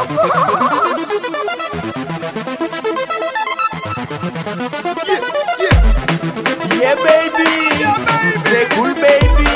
Yeah, baby. C'est cool, baby.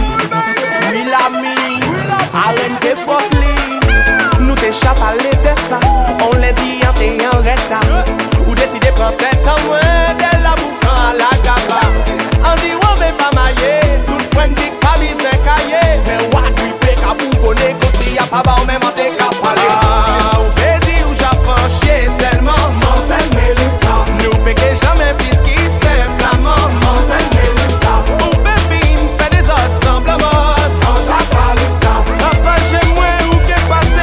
Oui, l'ami. Arène que Fokli. Nous t'échappons à l'été, ça. On l'a dit, on t'est en retard. Ou décider prendre tête en moins de la boucan à la gaba. On dit, on veut pas mailler. Tout point de dick, pas mis un cahier. Mais what, we pick up, on connaît qu'on s'y a pas bas, même en t'es qu'à parler. Ah, ou pédi ou j'apprends chier seulement. Monselle Mélissa. Nous péquez jamais plus qui simplement. Monselle Mélissa. Ou baby, fait des autres simplement. On j'appelle ça. Après chez moi, ou qu'est passé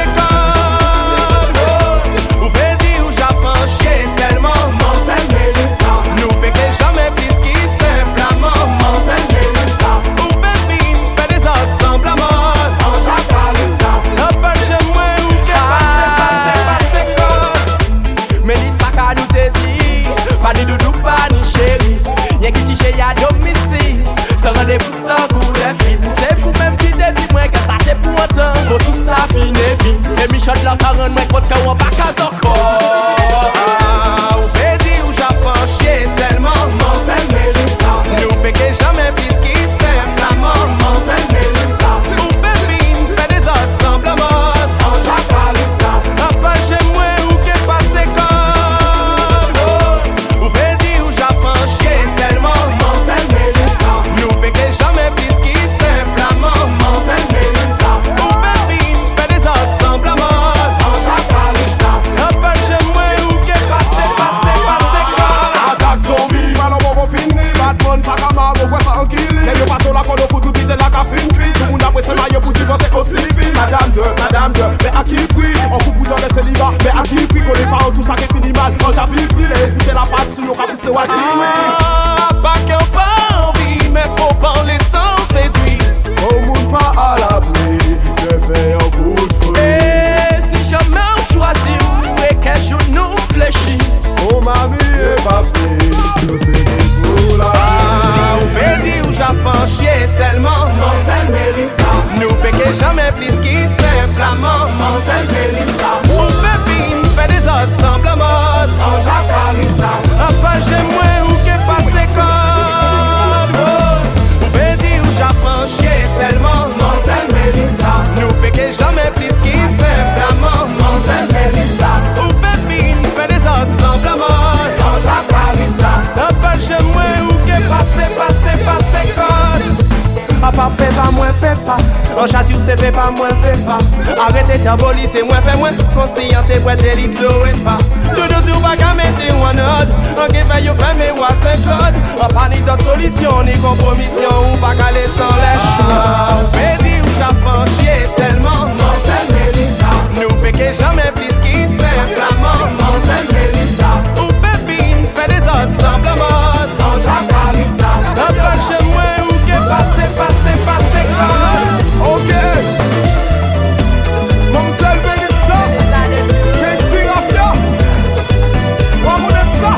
comme. Ou pédi ou j'apprends chier seulement. Monselle Mélissa. Nous péquez jamais plus qui simplement. Monselle Mélissa. Ou baby, fait des autres simplement. On j'appelle ça. Après chez moi, ou qu'est passé comme. Mélissa, qu'a nous te dit. Pas ni doudou, pas ni chéri. Y'a qui t'y chez y'a domicile. Sans rendez-vous, sans goût de film. C'est fou même qui te dit moi que ça t'est pour autant. Faut tout ça finir vite. Et Michel là, 40 moins contre qu'on va pas casse encore. Ah, ou pédi ou j'apprends chier seulement. Monselle Mélissa. Nous péquez jamais plus qui simplement. Monselle Mélissa. Ou baby, fait des autres simplement. On j'appelle ça. Après chez moi, ou qu'est passé comme. Ou pédi ou j'apprends chier seulement. Monselle Mélissa. Nous péquez jamais plus qui simplement. Monselle Mélissa. Ou baby, fait des autres simplement. On j'appelle ça. Après chez moi, ou qu'est passé comme. Attaque zombie, madame on finit. Batman, pas comme on voit ça en kill. Et yo passe la qu'on a pour tout vite la cafine fille. Tout le monde après c'est maillot pour dire que c'est aussi vite. Madame de, mais à qui prix? On coupe dans le célibat, mais à qui prix? Qu'on est pas en tout ça qui finit mal. Quand j'avais pris les filles, la patte sur le cap c'est Wadi. Ah, pas qu'on pas envie, mais faut parler sans séduire. On monte pas à l'abri, je fais un coup de feu. Et si jamais on choisit où et quel jour nous fléchit. Oh mamie et papi, je sais des fous là. Ah, ou pédi ou j'apprends chier seulement. Monselle Mélissa. Nous péquez jamais plus qui simplement. Monselle Mélissa. Ou baby, fait des autres simplement. On j'appelle ça. Après chez moi, ou qu'est passé comme. Ou pédi ou j'apprends chier seulement. Monselle Mélissa. Nous péquez jamais plus qui simplement. Monselle Mélissa. Ou baby, fait des autres simplement. On j'appelle ça. Après chez moi, ou qu'est passé comme. Papa fait pas moins fait pas. En châti ou c'est fait pas moins fait pas. Arrêtez ta boli c'est moins fait moins. Conscient et prêt et l'ignorer pas. Tout tout pas qu'à mettre one odd. En qui fait yo fait mais ou à Saint-Claude. En panique d'autres solutions ni compromission. Ou pas caler sans les choix. Pédi ou j'apprends chier seulement. Monselle Mélissa. Nous péquez jamais plus qui simplement. Monselle Mélissa. Ou baby, fait des autres simplement. On j'appelle ça. Après chez moi ou qu'est passé comme. Ok. Monselle Mélissa, King Rafia. On va mettre ça.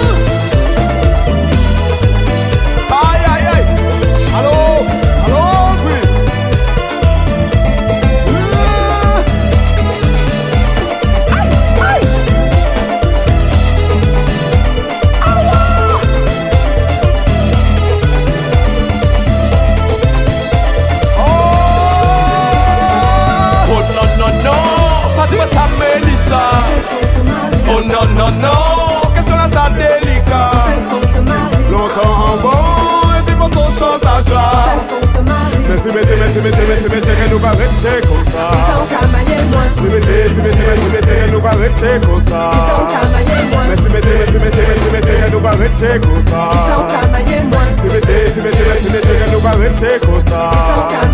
Aïe aïe aïe. Allô, oui. Oh non, non, non, qu'est-ce qu'on a ça délicat? Longtemps en bon, et puis pour son chantage là. Mais si mettez, nous va rester comme ça. Si mettez, nous va rester comme ça. Mais si mettez, nous va rester comme ça. Si mettez, nous va rester comme ça.